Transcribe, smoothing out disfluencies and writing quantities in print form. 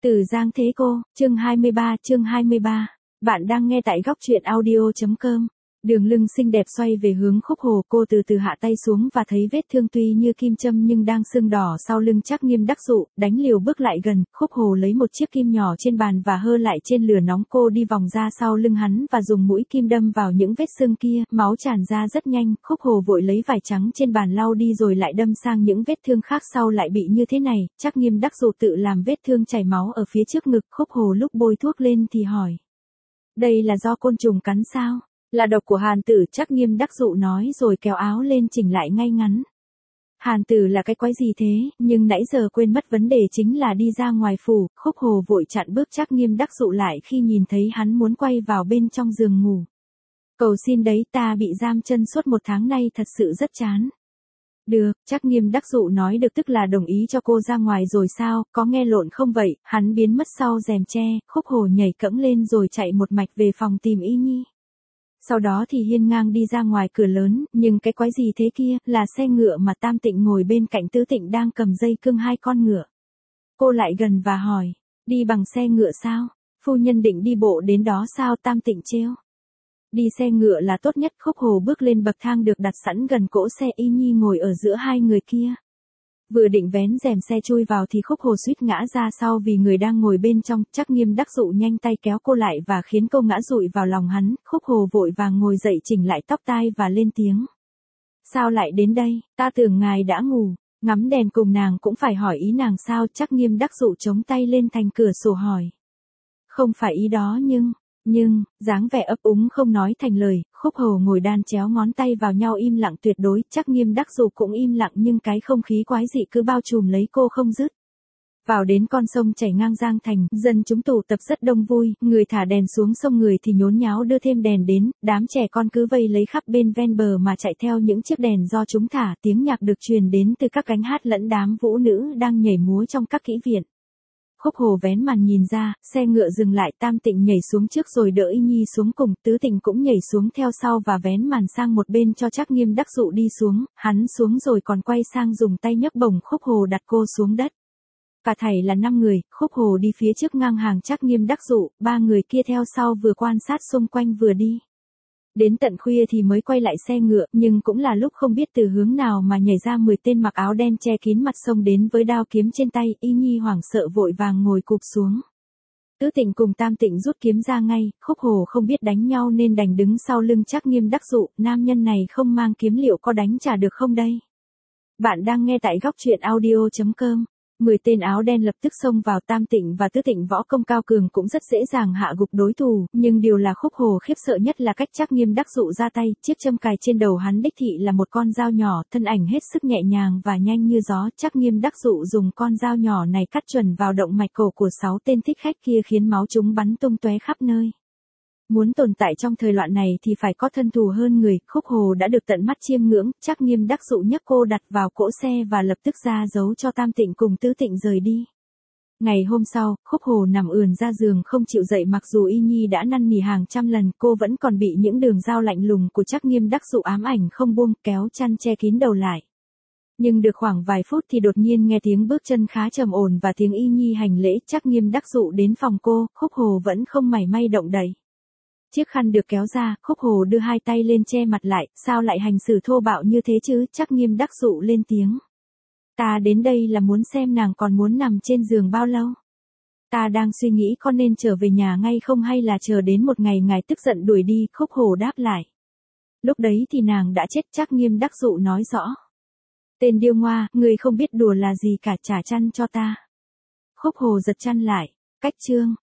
Từ Giang Thế Cô, chương 23. Bạn đang nghe tại góc truyện audio.com. Đường lưng xinh đẹp xoay về hướng Khúc Hồ, cô từ từ hạ tay xuống và thấy vết thương tuy như kim châm nhưng đang sưng đỏ sau lưng Trác Nghiêm đắc dụ, đánh liều bước lại gần, Khúc Hồ lấy một chiếc kim nhỏ trên bàn và hơ lại trên lửa nóng, cô đi vòng ra sau lưng hắn và dùng mũi kim đâm vào những vết sưng kia, máu tràn ra rất nhanh, Khúc Hồ vội lấy vải trắng trên bàn lau đi rồi lại đâm sang những vết thương khác sau lại bị như thế này, Trác Nghiêm đắc dụ tự làm vết thương chảy máu ở phía trước ngực, Khúc Hồ lúc bôi thuốc lên thì hỏi. Đây là do côn trùng cắn sao? Là độc của Hàn Tử, Trác Nghiêm đắc dụ nói rồi kéo áo lên chỉnh lại ngay ngắn. Hàn Tử là cái quái gì thế, nhưng nãy giờ quên mất vấn đề chính là đi ra ngoài phủ, Khúc Hồ vội chặn bước Trác Nghiêm đắc dụ lại khi nhìn thấy hắn muốn quay vào bên trong giường ngủ. Cầu xin đấy, ta bị giam chân suốt 1 tháng nay thật sự rất chán. Được, Trác Nghiêm đắc dụ nói được tức là đồng ý cho cô ra ngoài rồi sao, có nghe lộn không vậy, hắn biến mất sau rèm tre, Khúc Hồ nhảy cẫng lên rồi chạy một mạch về phòng tìm Y Nhi. Sau đó thì hiên ngang đi ra ngoài cửa lớn, nhưng cái quái gì thế kia, là xe ngựa mà Tam Tịnh ngồi bên cạnh Tứ Tịnh đang cầm dây cương 2 con ngựa. Cô lại gần và hỏi, đi bằng xe ngựa sao? Phu nhân định đi bộ đến đó sao? Tam Tịnh trêu. Đi xe ngựa là tốt nhất. Khúc Hồ bước lên bậc thang được đặt sẵn gần cỗ xe, Y Nhi ngồi ở giữa hai người kia. Vừa định vén rèm xe chui vào thì Khúc Hồ suýt ngã ra sau vì người đang ngồi bên trong, Trác Nghiêm đắc dụ nhanh tay kéo cô lại và khiến cô ngã dụi vào lòng hắn, Khúc Hồ vội vàng ngồi dậy chỉnh lại tóc tai và lên tiếng. Sao lại đến đây, ta tưởng ngài đã ngủ, ngắm đèn cùng nàng cũng phải hỏi ý nàng sao? Trác Nghiêm đắc dụ chống tay lên thành cửa sổ hỏi. Không phải ý đó nhưng, dáng vẻ ấp úng không nói thành lời, Khúc Hồ ngồi đan chéo ngón tay vào nhau im lặng tuyệt đối, Trác Nghiêm đắc dụ cũng im lặng nhưng cái không khí quái dị cứ bao trùm lấy cô không dứt. Vào đến con sông chảy ngang Giang Thành, dân chúng tụ tập rất đông vui, người thả đèn xuống sông, người thì nhốn nháo đưa thêm đèn đến, đám trẻ con cứ vây lấy khắp bên ven bờ mà chạy theo những chiếc đèn do chúng thả, tiếng nhạc được truyền đến từ các cánh hát lẫn đám vũ nữ đang nhảy múa trong các kỹ viện. Khúc Hồ vén màn nhìn ra, xe ngựa dừng lại, Tam Tịnh nhảy xuống trước rồi đỡ Y Nhi xuống cùng, Tứ Tịnh cũng nhảy xuống theo sau và vén màn sang một bên cho Trác Nghiêm đắc dụ đi xuống, hắn xuống rồi còn quay sang dùng tay nhấc bổng Khúc Hồ đặt cô xuống đất. Cả thảy là 5 người, Khúc Hồ đi phía trước ngang hàng Trác Nghiêm đắc dụ, 3 người kia theo sau vừa quan sát xung quanh vừa đi. Đến tận khuya thì mới quay lại xe ngựa, nhưng cũng là lúc không biết từ hướng nào mà nhảy ra 10 tên mặc áo đen che kín mặt xông đến với đao kiếm trên tay, Y Nhi hoảng sợ vội vàng ngồi cụp xuống. Tứ Tịnh cùng Tam Tịnh rút kiếm ra ngay, Khúc Hồ không biết đánh nhau nên đành đứng sau lưng Trác Nghiêm đắc dụ, nam nhân này không mang kiếm liệu có đánh trả được không đây? Bạn đang nghe tại góc truyện audio.com. 10 tên áo đen lập tức xông vào, Tam Tịnh và Tứ Tịnh võ công cao cường cũng rất dễ dàng hạ gục đối thủ, nhưng điều là Khúc Hồ khiếp sợ nhất là cách Trác Nghiêm đắc dụ ra tay, chiếc châm cài trên đầu hắn đích thị là một con dao nhỏ, thân ảnh hết sức nhẹ nhàng và nhanh như gió, Trác Nghiêm đắc dụ dùng con dao nhỏ này cắt chuẩn vào động mạch cổ của 6 tên thích khách kia khiến máu chúng bắn tung tóe khắp nơi. Muốn tồn tại trong thời loạn này thì phải có thân thù hơn người, Khúc Hồ đã được tận mắt chiêm ngưỡng, Trác Nghiêm đắc dụ nhấc cô đặt vào cỗ xe và lập tức ra dấu cho Tam Tịnh cùng Tứ Tịnh rời đi. Ngày hôm sau, Khúc Hồ nằm ườn ra giường không chịu dậy, mặc dù Y Nhi đã năn nỉ hàng trăm lần, cô vẫn còn bị những đường dao lạnh lùng của Trác Nghiêm đắc dụ ám ảnh không buông, kéo chăn che kín đầu lại. Nhưng được khoảng vài phút thì đột nhiên nghe tiếng bước chân khá trầm ổn và tiếng Y Nhi hành lễ, Trác Nghiêm đắc dụ đến phòng cô, Khúc Hồ vẫn không mảy may động đậy. Chiếc khăn được kéo ra, Khúc Hồ đưa 2 tay lên che mặt lại, sao lại hành xử thô bạo như thế chứ? Trác Nghiêm đắc dụ lên tiếng. Ta đến đây là muốn xem nàng còn muốn nằm trên giường bao lâu. Ta đang suy nghĩ con nên trở về nhà ngay không hay là chờ đến một ngày ngài tức giận đuổi đi, Khúc Hồ đáp lại. Lúc đấy thì nàng đã chết, Trác Nghiêm đắc dụ nói rõ. Tên điêu ngoa, người không biết đùa là gì cả, trả chăn cho ta. Khúc Hồ giật chăn lại, cách chương.